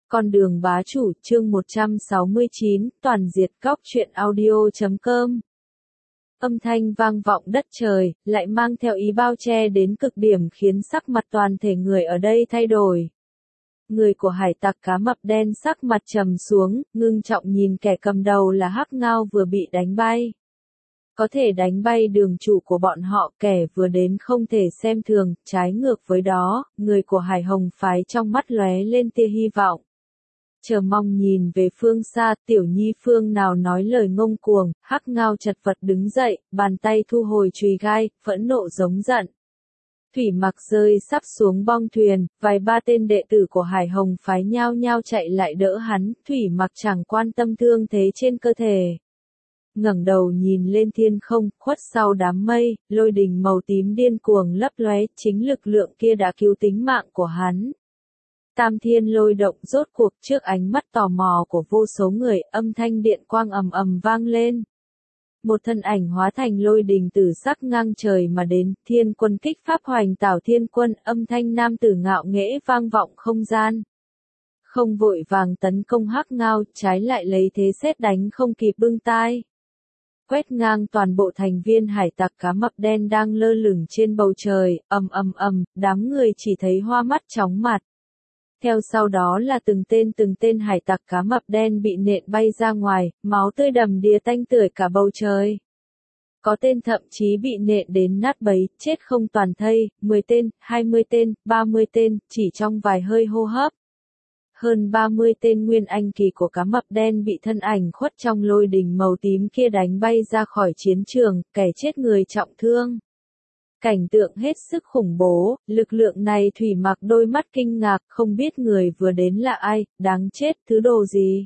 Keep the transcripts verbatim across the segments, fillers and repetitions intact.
Con đường bá chủ, chương một trăm sáu mươi chín, toàn diệt cóc truyện audio chấm com. Âm thanh vang vọng đất trời, lại mang theo ý bao che đến cực điểm khiến sắc mặt toàn thể người ở đây thay đổi. Người của hải tặc cá mập đen sắc mặt trầm xuống, ngưng trọng nhìn kẻ cầm đầu là Hắc Ngao vừa bị đánh bay. Có thể đánh bay đường chủ của bọn họ, kẻ vừa đến không thể xem thường, trái ngược với đó, người của Hải Hồng phái trong mắt lóe lên tia hy vọng. Chờ mong nhìn về phương xa, tiểu nhi phương nào nói lời ngông cuồng, Hắc Ngao chật vật đứng dậy, bàn tay thu hồi chùy gai, phẫn nộ giống giận. Thủy Mặc rơi sắp xuống bong thuyền, vài ba tên đệ tử của Hải Hồng phái nhao nhao chạy lại đỡ hắn, Thủy Mặc chẳng quan tâm thương thế trên cơ thể. Ngẩng đầu nhìn lên thiên không, khuất sau đám mây, lôi đình màu tím điên cuồng lấp lóe, chính lực lượng kia đã cứu tính mạng của hắn. Tam thiên lôi động rốt cuộc trước ánh mắt tò mò của vô số người, âm thanh điện quang ầm ầm vang lên. Một thân ảnh hóa thành lôi đình tử sắc ngang trời mà đến, thiên quân kích pháp hoành tảo thiên quân, âm thanh nam tử ngạo nghễ vang vọng không gian. Không vội vàng tấn công Hắc Ngao, trái lại lấy thế sét đánh không kịp bưng tai. Quét ngang toàn bộ thành viên hải tặc cá mập đen đang lơ lửng trên bầu trời, ầm ầm ầm, đám người chỉ thấy hoa mắt chóng mặt. Theo sau đó là từng tên từng tên hải tặc cá mập đen bị nện bay ra ngoài, máu tươi đầm đìa tanh tưởi cả bầu trời. Có tên thậm chí bị nện đến nát bấy, chết không toàn thây, mười tên, hai mươi tên, ba mươi tên, chỉ trong vài hơi hô hấp. Hơn ba mươi tên nguyên anh kỳ của cá mập đen bị thân ảnh khuất trong lôi đình màu tím kia đánh bay ra khỏi chiến trường, kẻ chết người trọng thương. Cảnh tượng hết sức khủng bố, lực lượng này Thủy Mặc đôi mắt kinh ngạc, không biết người vừa đến là ai, đáng chết, thứ đồ gì.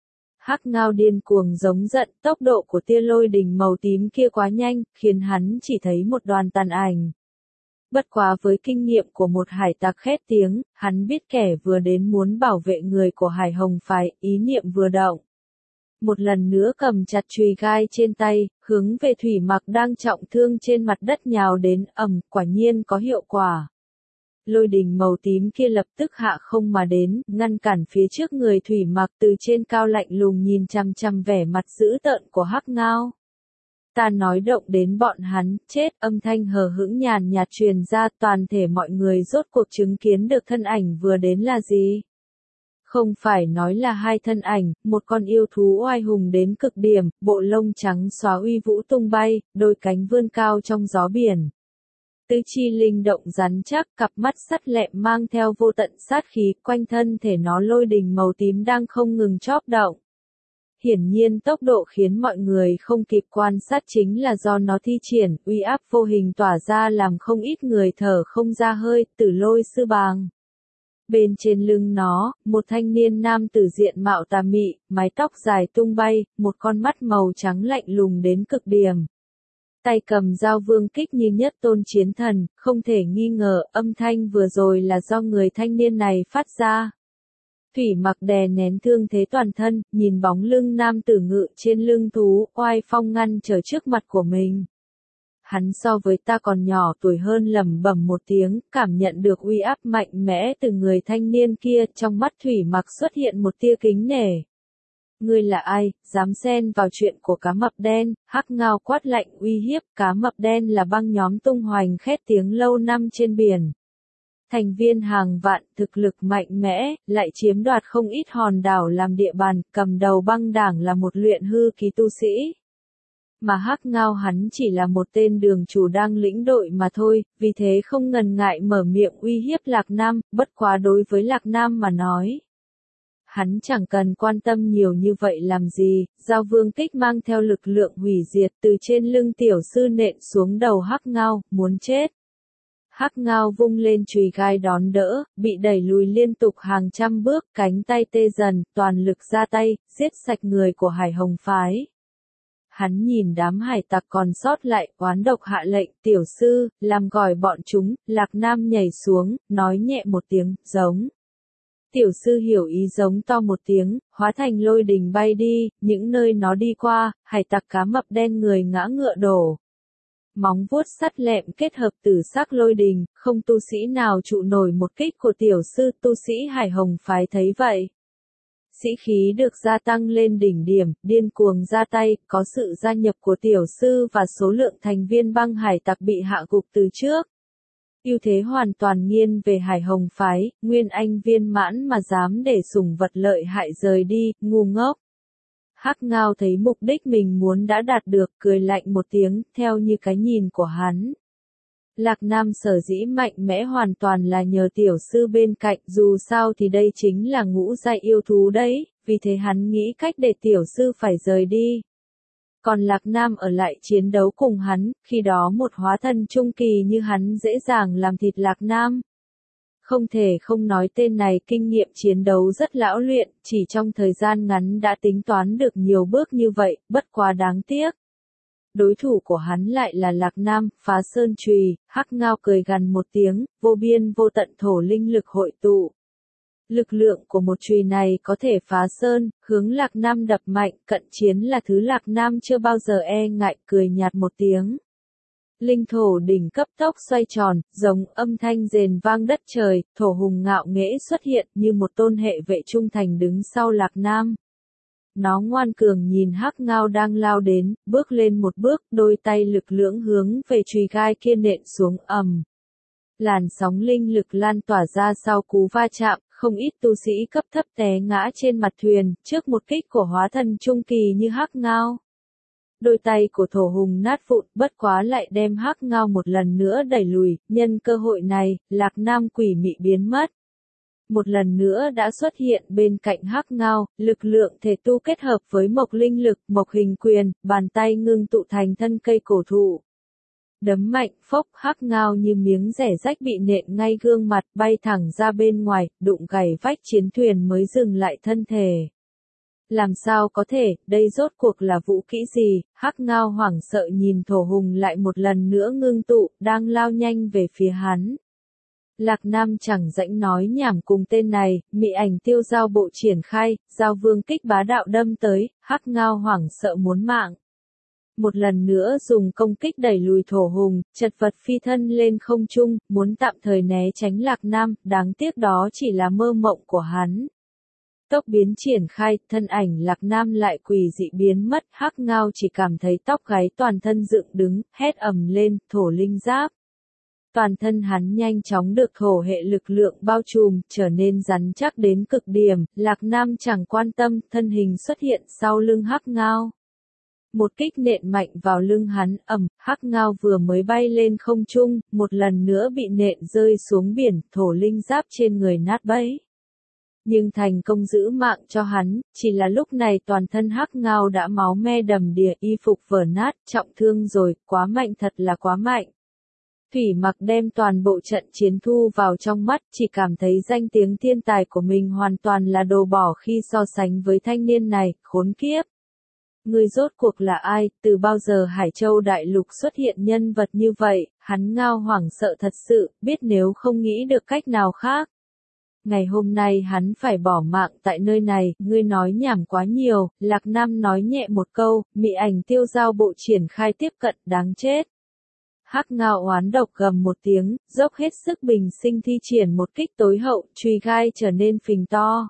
Hắc Ngao điên cuồng giống giận, tốc độ của tia lôi đình màu tím kia quá nhanh, khiến hắn chỉ thấy một đoàn tàn ảnh. Bất quá với kinh nghiệm của một hải tặc khét tiếng, hắn biết kẻ vừa đến muốn bảo vệ người của Hải Hồng phái, ý niệm vừa động. Một lần nữa cầm chặt chùy gai trên tay, hướng về Thủy Mặc đang trọng thương trên mặt đất nhào đến, ầm, quả nhiên có hiệu quả. Lôi đình màu tím kia lập tức hạ không mà đến, ngăn cản phía trước người Thủy Mặc, từ trên cao lạnh lùng nhìn chằm chằm vẻ mặt dữ tợn của Hắc Ngao. Ta nói động đến bọn hắn, chết, âm thanh hờ hững nhàn nhạt truyền ra, toàn thể mọi người rốt cuộc chứng kiến được thân ảnh vừa đến là gì. Không phải nói là hai thân ảnh, một con yêu thú oai hùng đến cực điểm, bộ lông trắng xóa uy vũ tung bay, đôi cánh vươn cao trong gió biển. Tứ chi linh động rắn chắc, cặp mắt sắt lẹm mang theo vô tận sát khí, quanh thân thể nó lôi đình màu tím đang không ngừng chóp động. Hiển nhiên tốc độ khiến mọi người không kịp quan sát chính là do nó thi triển, uy áp vô hình tỏa ra làm không ít người thở không ra hơi, Tử Lôi sư bàng. Bên trên lưng nó, một thanh niên nam tử diện mạo tà mị, mái tóc dài tung bay, một con mắt màu trắng lạnh lùng đến cực điểm. Tay cầm dao vương kích như nhất tôn chiến thần, không thể nghi ngờ, âm thanh vừa rồi là do người thanh niên này phát ra. Thủy Mặc đè nén thương thế toàn thân, nhìn bóng lưng nam tử ngự trên lưng thú, oai phong ngăn trở trước mặt của mình. Hắn so với ta còn nhỏ tuổi hơn, lẩm bẩm một tiếng, cảm nhận được uy áp mạnh mẽ từ người thanh niên kia, trong mắt Thủy Mặc xuất hiện một tia kính nể. Ngươi là ai, dám xen vào chuyện của cá mập đen? Hắc Ngao quát lạnh uy hiếp, cá mập đen là băng nhóm tung hoành khét tiếng lâu năm trên biển. Thành viên hàng vạn, thực lực mạnh mẽ, lại chiếm đoạt không ít hòn đảo làm địa bàn, cầm đầu băng đảng là một luyện hư kỳ tu sĩ. Mà Hắc Ngao hắn chỉ là một tên đường chủ đang lĩnh đội mà thôi, vì thế không ngần ngại mở miệng uy hiếp Lạc Nam, bất quá đối với Lạc Nam mà nói. Hắn chẳng cần quan tâm nhiều như vậy làm gì, dao vương kích mang theo lực lượng hủy diệt từ trên lưng tiểu sư nện xuống đầu Hắc Ngao, muốn chết. Hắc Ngao vung lên chùy gai đón đỡ, bị đẩy lùi liên tục hàng trăm bước, cánh tay tê dần, toàn lực ra tay, giết sạch người của Hải Hồng phái. Hắn nhìn đám hải tặc còn sót lại, oán độc hạ lệnh, tiểu sư, làm gọi bọn chúng, Lạc Nam nhảy xuống, nói nhẹ một tiếng, giống. Tiểu sư hiểu ý giống to một tiếng, hóa thành lôi đình bay đi, những nơi nó đi qua, hải tặc cá mập đen người ngã ngựa đổ. Móng vuốt sắt lẹm kết hợp tử sắc lôi đình, không tu sĩ nào trụ nổi một kích của tiểu sư, tu sĩ Hải Hồng phái thấy vậy. sĩ khí được gia tăng lên đỉnh điểm, điên cuồng ra tay, có sự gia nhập của tiểu sư và số lượng thành viên băng hải tặc bị hạ gục từ trước. Ưu thế hoàn toàn nghiêng về Hải Hồng phái, Nguyên Anh viên mãn mà dám để sủng vật lợi hại rời đi, ngu ngốc. Hắc Ngao thấy mục đích mình muốn đã đạt được, cười lạnh một tiếng, theo như cái nhìn của hắn. Lạc Nam sở dĩ mạnh mẽ hoàn toàn là nhờ tiểu sư bên cạnh, dù sao thì đây chính là ngũ giai yêu thú đấy, vì thế hắn nghĩ cách để tiểu sư phải rời đi. Còn Lạc Nam ở lại chiến đấu cùng hắn, khi đó một hóa thân trung kỳ như hắn dễ dàng làm thịt Lạc Nam. Không thể không nói tên này kinh nghiệm chiến đấu rất lão luyện, chỉ trong thời gian ngắn đã tính toán được nhiều bước như vậy, bất quá đáng tiếc. Đối thủ của hắn lại là Lạc Nam, phá sơn chùy. Hắc Ngao cười gằn một tiếng, vô biên vô tận thổ linh lực hội tụ. Lực lượng của một chùy này có thể phá sơn, hướng Lạc Nam đập mạnh, cận chiến là thứ Lạc Nam chưa bao giờ e ngại, cười nhạt một tiếng. Linh thổ đỉnh cấp tốc xoay tròn, giống âm thanh rền vang đất trời, thổ hùng ngạo nghễ xuất hiện như một tôn hệ vệ trung thành đứng sau Lạc Nam. Nó ngoan cường nhìn Hắc Ngao đang lao đến, bước lên một bước, đôi tay lực lưỡng hướng về chùy gai kia nện xuống ầm. Làn sóng linh lực lan tỏa ra sau cú va chạm, không ít tu sĩ cấp thấp té ngã trên mặt thuyền, trước một kích của hóa thân trung kỳ như Hắc Ngao. Đôi tay của thổ hùng nát vụn, bất quá lại đem Hắc Ngao một lần nữa đẩy lùi, nhân cơ hội này, Lạc Nam quỷ mị biến mất. Một lần nữa đã xuất hiện bên cạnh Hắc Ngao, lực lượng thể tu kết hợp với mộc linh lực, mộc hình quyền, bàn tay ngưng tụ thành thân cây cổ thụ. Đấm mạnh, phốc, Hắc Ngao như miếng rẻ rách bị nện ngay gương mặt, bay thẳng ra bên ngoài, đụng gãy vách chiến thuyền mới dừng lại thân thể. Làm sao có thể, đây rốt cuộc là vũ kỹ gì? Hắc Ngao hoảng sợ nhìn thổ hùng lại một lần nữa ngưng tụ, đang lao nhanh về phía hắn. Lạc Nam chẳng rãnh nói nhảm cùng tên này, mị ảnh tiêu giao bộ triển khai, giao vương kích bá đạo đâm tới, Hắc Ngao hoảng sợ muốn mạng. Một lần nữa dùng công kích đẩy lùi thổ hùng, chật vật phi thân lên không trung, muốn tạm thời né tránh Lạc Nam, đáng tiếc đó chỉ là mơ mộng của hắn. Tốc biến triển khai, thân ảnh Lạc Nam lại quỷ dị biến mất, Hắc Ngao chỉ cảm thấy tóc gáy toàn thân dựng đứng, hét ầm lên, thổ linh giáp. Toàn thân hắn nhanh chóng được thổ hệ lực lượng bao trùm, trở nên rắn chắc đến cực điểm, Lạc Nam chẳng quan tâm, thân hình xuất hiện sau lưng Hắc Ngao. Một kích nện mạnh vào lưng hắn, ầm, Hắc Ngao vừa mới bay lên không trung, một lần nữa bị nện rơi xuống biển, thổ linh giáp trên người nát bấy. Nhưng thành công giữ mạng cho hắn, chỉ là lúc này toàn thân Hắc Ngao đã máu me đầm đìa, y phục vỡ nát, trọng thương rồi, quá mạnh, thật là quá mạnh. Thủy Mặc đem toàn bộ trận chiến thu vào trong mắt, chỉ cảm thấy danh tiếng thiên tài của mình hoàn toàn là đồ bỏ khi so sánh với thanh niên này, khốn kiếp. Người rốt cuộc là ai, từ bao giờ Hải Châu Đại Lục xuất hiện nhân vật như vậy, hắn Ngao hoảng sợ thật sự, biết nếu không nghĩ được cách nào khác. Ngày hôm nay hắn phải bỏ mạng tại nơi này, ngươi nói nhảm quá nhiều, Lạc Nam nói nhẹ một câu, mị ảnh tiêu giao bộ triển khai tiếp cận, đáng chết. Hắc Ngao oán độc gầm một tiếng, dốc hết sức bình sinh thi triển một kích tối hậu, chùy gai trở nên phình to.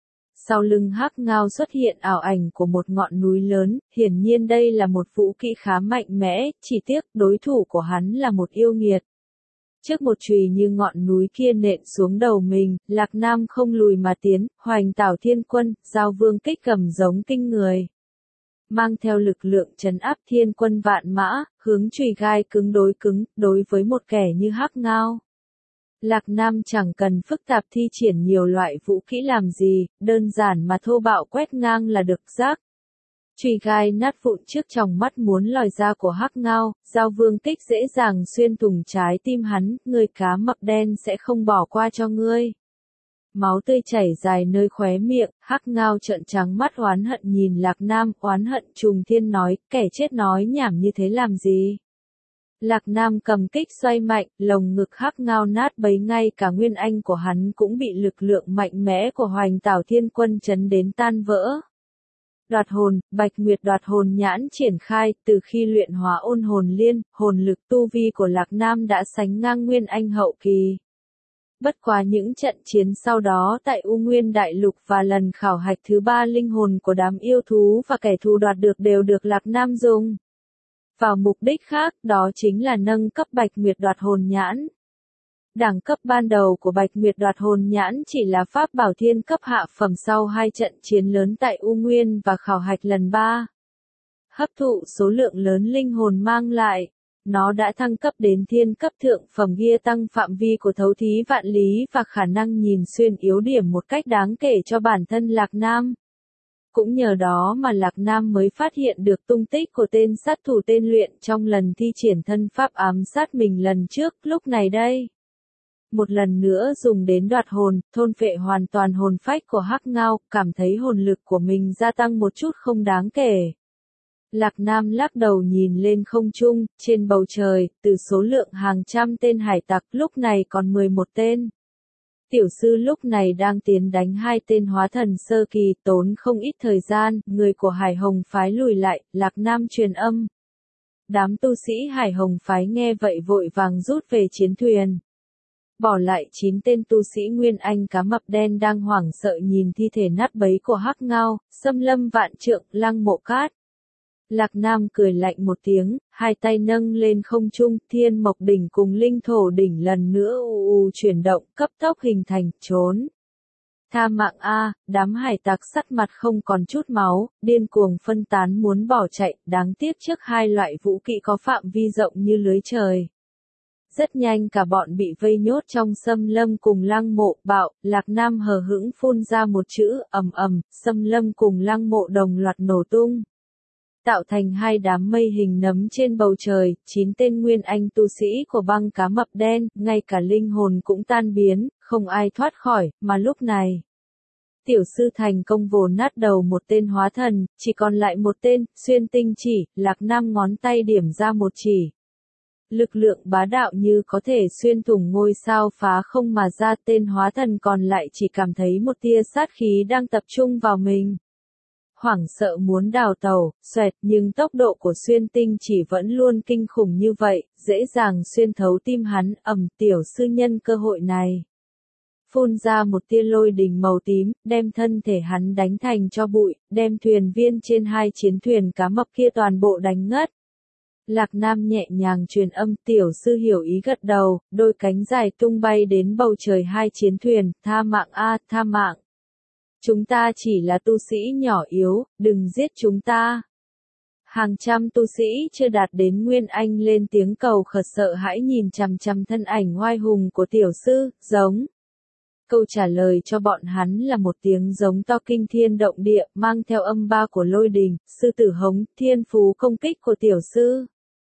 Sau lưng Hắc Ngao xuất hiện ảo ảnh của một ngọn núi lớn, hiển nhiên đây là một vũ kỹ khá mạnh mẽ, chỉ tiếc đối thủ của hắn là một yêu nghiệt. Trước một chùy như ngọn núi kia nện xuống đầu mình, Lạc Nam không lùi mà tiến, hoành tảo thiên quân, giao vương kích cầm giống kinh người. Mang theo lực lượng trấn áp thiên quân vạn mã, hướng chùy gai cứng đối cứng, đối với một kẻ như Hắc Ngao. Lạc Nam chẳng cần phức tạp thi triển nhiều loại vũ kỹ làm gì, đơn giản mà thô bạo quét ngang là được rác. Chùy gai nát vụn trước tròng mắt muốn lòi ra của Hắc Ngao, giao vương kích dễ dàng xuyên thủng trái tim hắn, người cá mập đen sẽ không bỏ qua cho ngươi. Máu tươi chảy dài nơi khóe miệng, Hắc Ngao trợn trắng mắt oán hận nhìn Lạc Nam, oán hận trùng thiên nói, kẻ chết nói nhảm như thế làm gì. Lạc Nam cầm kích xoay mạnh, lồng ngực Hắc Ngao nát bấy, ngay cả nguyên anh của hắn cũng bị lực lượng mạnh mẽ của hoành tảo thiên quân chấn đến tan vỡ. Đoạt hồn, Bạch Nguyệt đoạt hồn nhãn triển khai, từ khi luyện hóa ôn hồn liên, hồn lực tu vi của Lạc Nam đã sánh ngang nguyên anh hậu kỳ. Bất quá những trận chiến sau đó tại U Nguyên Đại Lục và lần khảo hạch thứ ba linh hồn của đám yêu thú và kẻ thù đoạt được đều được Lạc Nam dùng vào mục đích khác, đó chính là nâng cấp Bạch Nguyệt Đoạt Hồn Nhãn. Đẳng cấp ban đầu của Bạch Nguyệt Đoạt Hồn Nhãn chỉ là pháp bảo thiên cấp hạ phẩm sau hai trận chiến lớn tại U Nguyên và khảo hạch lần ba. Hấp thụ số lượng lớn linh hồn mang lại, nó đã thăng cấp đến thiên cấp thượng phẩm, gia tăng phạm vi của thấu thí vạn lý và khả năng nhìn xuyên yếu điểm một cách đáng kể cho bản thân Lạc Nam. Cũng nhờ đó mà Lạc Nam mới phát hiện được tung tích của tên sát thủ tên Luyện trong lần thi triển thân pháp ám sát mình lần trước, lúc này đây. Một lần nữa dùng đến đoạt hồn, thôn phệ hoàn toàn hồn phách của Hắc Ngao, cảm thấy hồn lực của mình gia tăng một chút không đáng kể. Lạc Nam lắc đầu nhìn lên không trung, trên bầu trời, từ số lượng hàng trăm tên hải tặc lúc này còn mười một tên. Tiểu sư lúc này đang tiến đánh hai tên hóa thần sơ kỳ, tốn không ít thời gian, người của Hải Hồng phái lùi lại, Lạc Nam truyền âm. Đám tu sĩ Hải Hồng phái nghe vậy vội vàng rút về chiến thuyền. Bỏ lại chín tên tu sĩ Nguyên Anh cá mập đen đang hoảng sợ nhìn thi thể nát bấy của Hắc Ngao, Xâm Lâm Vạn Trượng, Lăng Mộ Cát. Lạc Nam cười lạnh một tiếng, hai tay nâng lên không trung, Thiên Mộc Đỉnh cùng Linh Thổ Đỉnh lần nữa u u chuyển động, cấp tốc hình thành, trốn. Tha mạng a, đám hải tặc sắt mặt không còn chút máu, điên cuồng phân tán muốn bỏ chạy, đáng tiếc trước hai loại vũ kỵ có phạm vi rộng như lưới trời. Rất nhanh cả bọn bị vây nhốt trong xâm lâm cùng Lăng Mộ bạo, Lạc Nam hờ hững phun ra một chữ, ầm ầm, xâm lâm cùng Lăng Mộ đồng loạt nổ tung. Tạo thành hai đám mây hình nấm trên bầu trời, chín tên Nguyên Anh tu sĩ của băng cá mập đen, ngay cả linh hồn cũng tan biến, không ai thoát khỏi, mà lúc này. Tiểu sư thành công vồ nát đầu một tên hóa thần, chỉ còn lại một tên, xuyên tinh chỉ, Lạc Nam ngón tay điểm ra một chỉ. Lực lượng bá đạo như có thể xuyên thủng ngôi sao phá không mà ra, tên hóa thần còn lại chỉ cảm thấy một tia sát khí đang tập trung vào mình. Hoảng sợ muốn đào tàu, xoẹt, nhưng tốc độ của xuyên tinh chỉ vẫn luôn kinh khủng như vậy, dễ dàng xuyên thấu tim hắn, ầm, tiểu sư nhân cơ hội này. Phun ra một tia lôi đình màu tím, đem thân thể hắn đánh thành cho bụi, đem thuyền viên trên hai chiến thuyền cá mập kia toàn bộ đánh ngất. Lạc Nam nhẹ nhàng truyền âm, tiểu sư hiểu ý gật đầu, đôi cánh dài tung bay đến bầu trời hai chiến thuyền, tha mạng a, tha mạng. Chúng ta chỉ là tu sĩ nhỏ yếu, đừng giết chúng ta. Hàng trăm tu sĩ chưa đạt đến Nguyên Anh lên tiếng cầu khẩn sợ hãi nhìn chằm chằm thân ảnh oai hùng của tiểu sư, giống. Câu trả lời cho bọn hắn là một tiếng giống to kinh thiên động địa, mang theo âm ba của lôi đình, sư tử hống, thiên phú công kích của tiểu sư.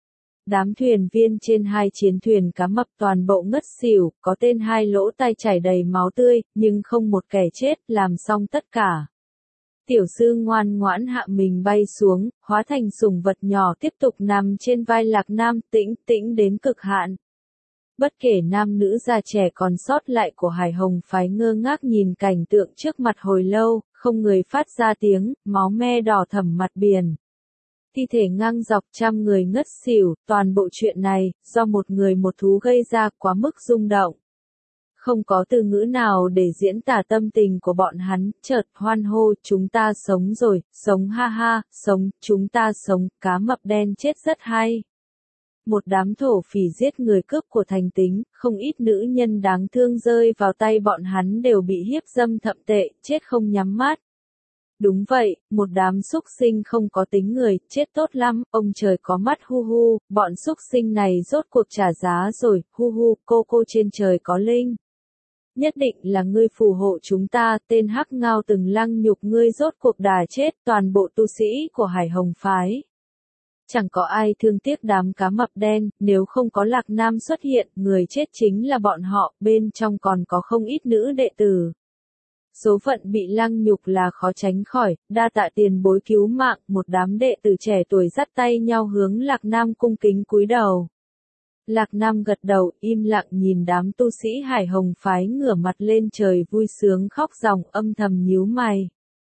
Đám thuyền viên trên hai chiến thuyền cá mập toàn bộ ngất xỉu, có tên hai lỗ tai chảy đầy máu tươi, nhưng không một kẻ chết, làm xong tất cả. Tiểu sư ngoan ngoãn hạ mình bay xuống, hóa thành sủng vật nhỏ tiếp tục nằm trên vai Lạc Nam, tĩnh tĩnh đến cực hạn. Bất kể nam nữ già trẻ còn sót lại của Hải Hồng phái ngơ ngác nhìn cảnh tượng trước mặt hồi lâu, không người phát ra tiếng, máu me đỏ thẫm mặt biển. Thi thể ngang dọc trăm người ngất xỉu, toàn bộ chuyện này, do một người một thú gây ra quá mức rung động. Không có từ ngữ nào để diễn tả tâm tình của bọn hắn, chợt hoan hô, chúng ta sống rồi, sống ha ha, sống, chúng ta sống, cá mập đen chết rất hay. Một đám thổ phỉ giết người cướp của thành tính, không ít nữ nhân đáng thương rơi vào tay bọn hắn đều bị hiếp dâm thậm tệ, chết không nhắm mắt. Đúng vậy, một đám súc sinh không có tính người, chết tốt lắm, ông trời có mắt hu hu, bọn súc sinh này rốt cuộc trả giá rồi, hu hu, cô cô trên trời có linh. Nhất định là ngươi phù hộ chúng ta, tên Hắc Ngao từng lăng nhục ngươi rốt cuộc đà chết, toàn bộ tu sĩ của Hải Hồng phái. Chẳng có ai thương tiếc đám cá mập đen, nếu không có Lạc Nam xuất hiện, người chết chính là bọn họ, bên trong còn có không ít nữ đệ tử. Số phận bị lăng nhục là khó tránh khỏi, đa tạ tiền bối cứu mạng, một đám đệ tử trẻ tuổi dắt tay nhau hướng Lạc Nam cung kính cúi đầu. Lạc Nam gật đầu, im lặng nhìn đám tu sĩ Hải Hồng phái ngửa mặt lên trời vui sướng khóc ròng, âm thầm nhíu mày.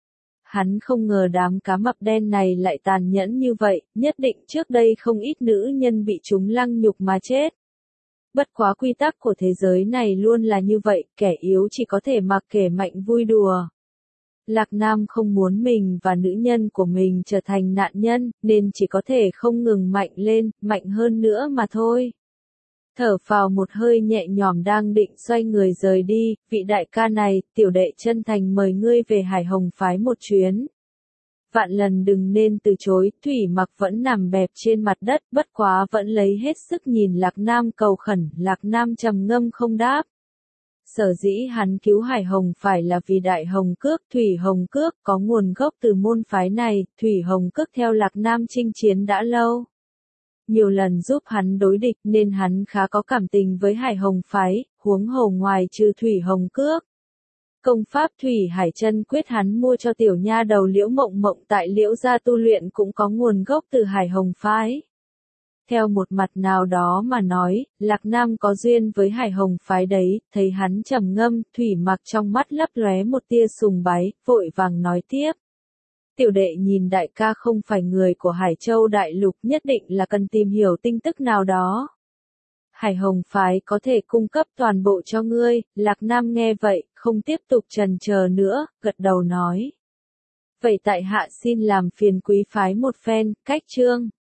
Hắn không ngờ đám cá mập đen này lại tàn nhẫn như vậy, nhất định trước đây không ít nữ nhân bị chúng lăng nhục mà chết. Bất quá quy tắc của thế giới này luôn là như vậy, kẻ yếu chỉ có thể mặc kẻ mạnh vui đùa. Lạc Nam không muốn mình và nữ nhân của mình trở thành nạn nhân, nên chỉ có thể không ngừng mạnh lên, mạnh hơn nữa mà thôi. Thở phào một hơi nhẹ nhõm đang định xoay người rời đi, vị đại ca này, tiểu đệ chân thành mời ngươi về Hải Hồng phái một chuyến. Vạn lần đừng nên từ chối, Thủy Mặc vẫn nằm bẹp trên mặt đất, bất quá vẫn lấy hết sức nhìn Lạc Nam cầu khẩn, Lạc Nam trầm ngâm không đáp. Sở dĩ hắn cứu Hải Hồng phải là vì Đại Hồng Cước, Thủy Hồng Cước có nguồn gốc từ môn phái này, Thủy Hồng Cước theo Lạc Nam chinh chiến đã lâu. Nhiều lần giúp hắn đối địch nên hắn khá có cảm tình với Hải Hồng phái, huống hồ ngoài trừ Thủy Hồng Cước. Công pháp Thủy Hải Chân Quyết hắn mua cho tiểu nha đầu Liễu Mộng Mộng tại Liễu gia tu luyện cũng có nguồn gốc từ Hải Hồng phái. Theo một mặt nào đó mà nói, Lạc Nam có duyên với Hải Hồng phái đấy, thấy hắn trầm ngâm, Thủy Mặc trong mắt lấp lóe một tia sùng bái, vội vàng nói tiếp. Tiểu đệ nhìn đại ca không phải người của Hải Châu Đại Lục, nhất định là cần tìm hiểu tin tức nào đó. Hải Hồng phái có thể cung cấp toàn bộ cho ngươi. Lạc Nam nghe vậy, không tiếp tục chần chờ nữa, gật đầu nói. Vậy tại hạ xin làm phiền quý phái một phen, cách chương.